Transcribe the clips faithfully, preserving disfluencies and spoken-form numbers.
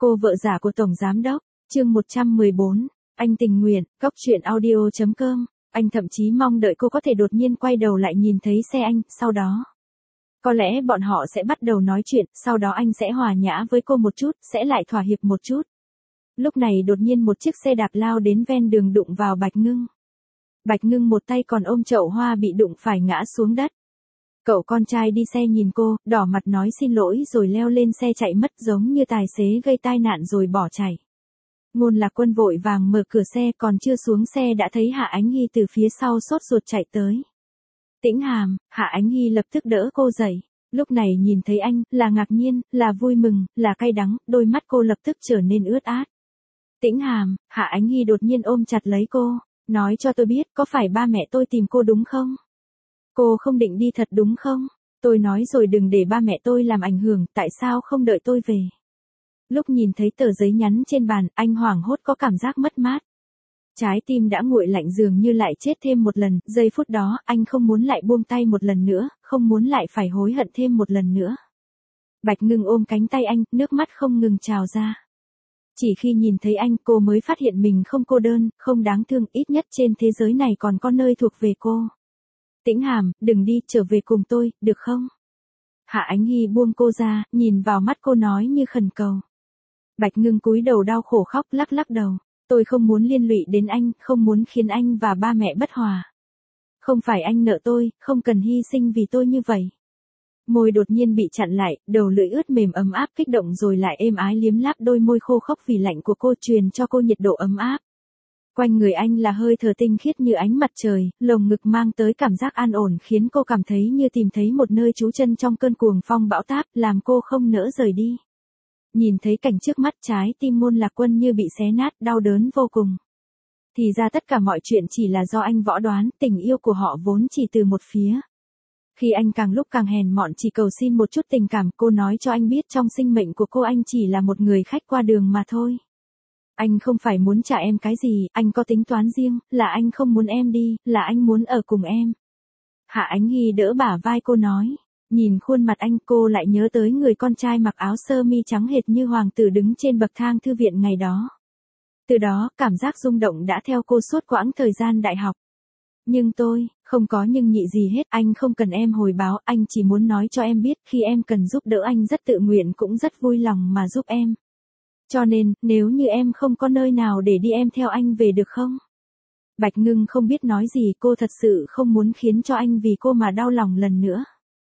Cô vợ giả của Tổng Giám Đốc, chương một trăm mười bốn, anh tình nguyện, góc truyện audio chấm com, anh thậm chí mong đợi cô có thể đột nhiên quay đầu lại nhìn thấy xe anh, sau đó. Có lẽ bọn họ sẽ bắt đầu nói chuyện, sau đó anh sẽ hòa nhã với cô một chút, sẽ lại thỏa hiệp một chút. Lúc này đột nhiên một chiếc xe đạp lao đến ven đường đụng vào Bạch Ngưng. Bạch Ngưng một tay còn ôm chậu hoa bị đụng phải ngã xuống đất. Cậu con trai đi xe nhìn cô, đỏ mặt nói xin lỗi rồi leo lên xe chạy mất giống như tài xế gây tai nạn rồi bỏ chạy. Ngôn Lạc Quân vội vàng mở cửa xe, còn chưa xuống xe đã thấy Hạ Ánh Hy từ phía sau sốt ruột chạy tới. Tĩnh Hàm, Hạ Ánh Hy lập tức đỡ cô dậy. Lúc này nhìn thấy anh, là ngạc nhiên, là vui mừng, là cay đắng, đôi mắt cô lập tức trở nên ướt át. Tĩnh Hàm, Hạ Ánh Hy đột nhiên ôm chặt lấy cô, nói cho tôi biết, có phải ba mẹ tôi tìm cô đúng không? Cô không định đi thật đúng không? Tôi nói rồi đừng để ba mẹ tôi làm ảnh hưởng, tại sao không đợi tôi về? Lúc nhìn thấy tờ giấy nhắn trên bàn, anh hoảng hốt có cảm giác mất mát. Trái tim đã nguội lạnh dường như lại chết thêm một lần, giây phút đó, anh không muốn lại buông tay một lần nữa, không muốn lại phải hối hận thêm một lần nữa. Bạch Ngưng ôm cánh tay anh, nước mắt không ngừng trào ra. Chỉ khi nhìn thấy anh, cô mới phát hiện mình không cô đơn, không đáng thương, ít nhất trên thế giới này còn có nơi thuộc về cô. Tĩnh Hàm, đừng đi, trở về cùng tôi, được không? Hạ Ánh Hy buông cô ra, nhìn vào mắt cô nói như khẩn cầu. Bạch Ngưng cúi đầu đau khổ khóc, lắc lắc đầu. Tôi không muốn liên lụy đến anh, không muốn khiến anh và ba mẹ bất hòa. Không phải anh nợ tôi, không cần hy sinh vì tôi như vậy. Môi đột nhiên bị chặn lại, đầu lưỡi ướt mềm ấm áp kích động rồi lại êm ái liếm láp đôi môi khô khốc vì lạnh của cô, truyền cho cô nhiệt độ ấm áp. Quanh người anh là hơi thở tinh khiết như ánh mặt trời, lồng ngực mang tới cảm giác an ổn khiến cô cảm thấy như tìm thấy một nơi trú chân trong cơn cuồng phong bão táp, làm cô không nỡ rời đi. Nhìn thấy cảnh trước mắt, trái tim Ngôn Lạc Quân như bị xé nát, đau đớn vô cùng. Thì ra tất cả mọi chuyện chỉ là do anh võ đoán, tình yêu của họ vốn chỉ từ một phía. Khi anh càng lúc càng hèn mọn chỉ cầu xin một chút tình cảm, cô nói cho anh biết trong sinh mệnh của cô anh chỉ là một người khách qua đường mà thôi. Anh không phải muốn trả em cái gì, anh có tính toán riêng, là anh không muốn em đi, là anh muốn ở cùng em. Hạ Ánh Hy đỡ bả vai cô nói. Nhìn khuôn mặt anh, cô lại nhớ tới người con trai mặc áo sơ mi trắng hệt như hoàng tử đứng trên bậc thang thư viện ngày đó. Từ đó, cảm giác rung động đã theo cô suốt quãng thời gian đại học. Nhưng tôi, không có nhưng nhị gì hết, anh không cần em hồi báo, anh chỉ muốn nói cho em biết, khi em cần giúp đỡ anh rất tự nguyện cũng rất vui lòng mà giúp em. Cho nên, nếu như em không có nơi nào để đi em theo anh về được không? Bạch Ngưng không biết nói gì, cô thật sự không muốn khiến cho anh vì cô mà đau lòng lần nữa.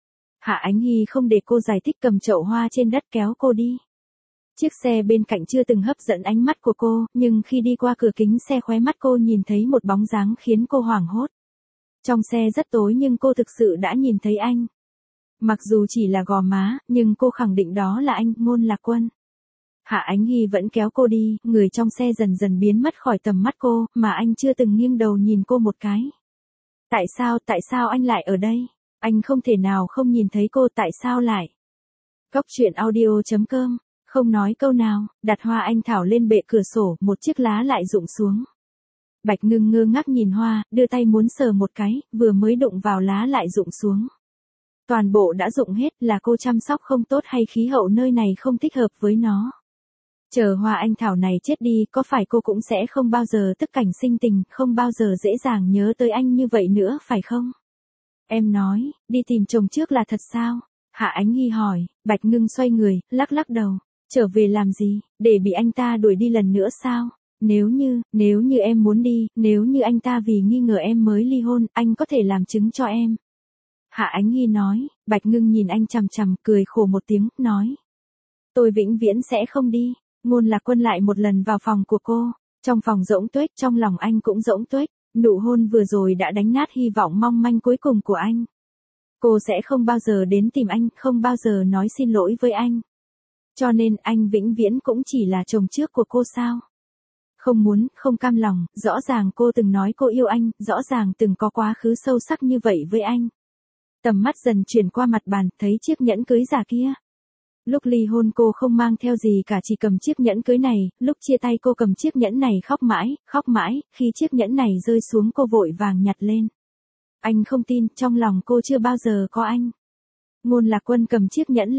Hạ Ánh Hy không để cô giải thích, cầm chậu hoa trên đất kéo cô đi. Chiếc xe bên cạnh chưa từng hấp dẫn ánh mắt của cô, nhưng khi đi qua cửa kính xe khóe mắt cô nhìn thấy một bóng dáng khiến cô hoảng hốt. Trong xe rất tối nhưng cô thực sự đã nhìn thấy anh. Mặc dù chỉ là gò má, nhưng cô khẳng định đó là anh, Ngôn Lạc Quân. Hạ Ánh Hy vẫn kéo cô đi, người trong xe dần dần biến mất khỏi tầm mắt cô, mà anh chưa từng nghiêng đầu nhìn cô một cái. Tại sao, tại sao anh lại ở đây? Anh không thể nào không nhìn thấy cô, tại sao lại? Góc truyện audio chấm com, không nói câu nào, đặt hoa anh thảo lên bệ cửa sổ, một chiếc lá lại rụng xuống. Bạch Ngưng ngơ ngác nhìn hoa, đưa tay muốn sờ một cái, vừa mới đụng vào lá lại rụng xuống. Toàn bộ đã rụng hết, là cô chăm sóc không tốt hay khí hậu nơi này không thích hợp với nó? Chờ hoa anh thảo này chết đi, có phải cô cũng sẽ không bao giờ tức cảnh sinh tình, không bao giờ dễ dàng nhớ tới anh như vậy nữa phải không? Em nói, đi tìm chồng trước là thật sao? Hạ Ánh Hy hỏi. Bạch Ngưng xoay người, lắc lắc đầu. Trở về làm gì, để bị anh ta đuổi đi lần nữa sao? Nếu như, nếu như em muốn đi, nếu như anh ta vì nghi ngờ em mới ly hôn, anh có thể làm chứng cho em. Hạ Ánh Hy nói. Bạch Ngưng nhìn anh chằm chằm, cười khổ một tiếng, nói. Tôi vĩnh viễn sẽ không đi. Ngôn Lạc Quân lại một lần vào phòng của cô. Trong phòng rỗng tuếch, trong lòng anh cũng rỗng tuếch. Nụ hôn vừa rồi đã đánh nát hy vọng mong manh cuối cùng của anh. Cô sẽ không bao giờ đến tìm anh, không bao giờ nói xin lỗi với anh. Cho nên anh vĩnh viễn cũng chỉ là chồng trước của cô sao? Không muốn, không cam lòng, rõ ràng cô từng nói cô yêu anh, rõ ràng từng có quá khứ sâu sắc như vậy với anh. Tầm mắt dần chuyển qua mặt bàn, thấy chiếc nhẫn cưới giả kia. Lúc ly hôn cô không mang theo gì cả, chỉ cầm chiếc nhẫn cưới này, lúc chia tay cô cầm chiếc nhẫn này khóc mãi, khóc mãi, khi chiếc nhẫn này rơi xuống cô vội vàng nhặt lên. Anh không tin, trong lòng cô chưa bao giờ có anh. Ngôn Lạc Quân cầm chiếc nhẫn lên,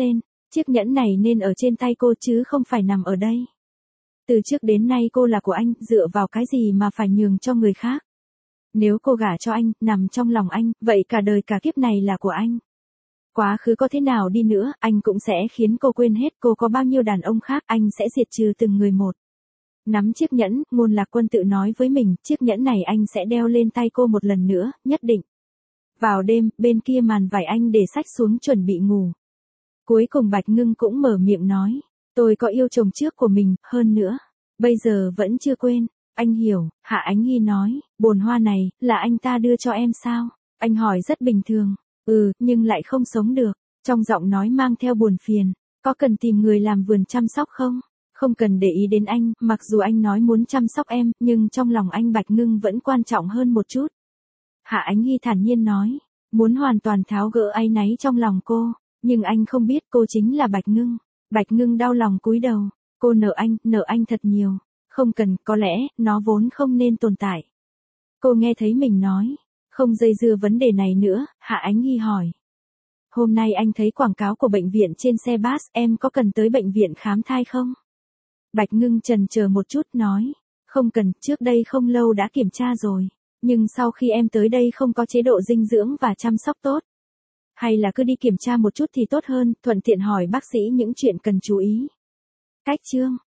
Chiếc nhẫn này nên ở trên tay cô chứ không phải nằm ở đây. Từ trước đến nay cô là của anh, dựa vào cái gì mà phải nhường cho người khác. Nếu cô gả cho anh, nằm trong lòng anh, vậy cả đời cả kiếp này là của anh. Quá khứ có thế nào đi nữa, anh cũng sẽ khiến cô quên hết cô có bao nhiêu đàn ông khác, anh sẽ diệt trừ từng người một. Nắm chiếc nhẫn, Ngôn Lạc Quân tự nói với mình, chiếc nhẫn này anh sẽ đeo lên tay cô một lần nữa, nhất định. Vào đêm, bên kia màn vải anh để sách xuống chuẩn bị ngủ. Cuối cùng Bạch Ngưng cũng mở miệng nói, tôi có yêu chồng trước của mình, hơn nữa. Bây giờ vẫn chưa quên, anh hiểu, Hạ Ánh Nghi nói, bồn hoa này, là anh ta đưa cho em sao? Anh hỏi rất bình thường, ừ, nhưng lại không sống được. Trong giọng nói mang theo buồn phiền, có cần tìm người làm vườn chăm sóc không? Không cần để ý đến anh, mặc dù anh nói muốn chăm sóc em, nhưng trong lòng anh Bạch Ngưng vẫn quan trọng hơn một chút. Hạ Ánh Nghi thản nhiên nói, muốn hoàn toàn tháo gỡ áy náy trong lòng cô, nhưng anh không biết cô chính là Bạch Ngưng. Bạch Ngưng đau lòng cúi đầu, cô nợ anh, nợ anh thật nhiều. Không cần, có lẽ, nó vốn không nên tồn tại. Cô nghe thấy mình nói, không dây dưa vấn đề này nữa, Hạ Ánh Nghi hỏi. Hôm nay anh thấy quảng cáo của bệnh viện trên xe bus, em có cần tới bệnh viện khám thai không? Bạch Ngưng chần chờ một chút nói, không cần, trước đây không lâu đã kiểm tra rồi, nhưng sau khi em tới đây không có chế độ dinh dưỡng và chăm sóc tốt. Hay là cứ đi kiểm tra một chút thì tốt hơn, thuận tiện hỏi bác sĩ những chuyện cần chú ý. Cách chương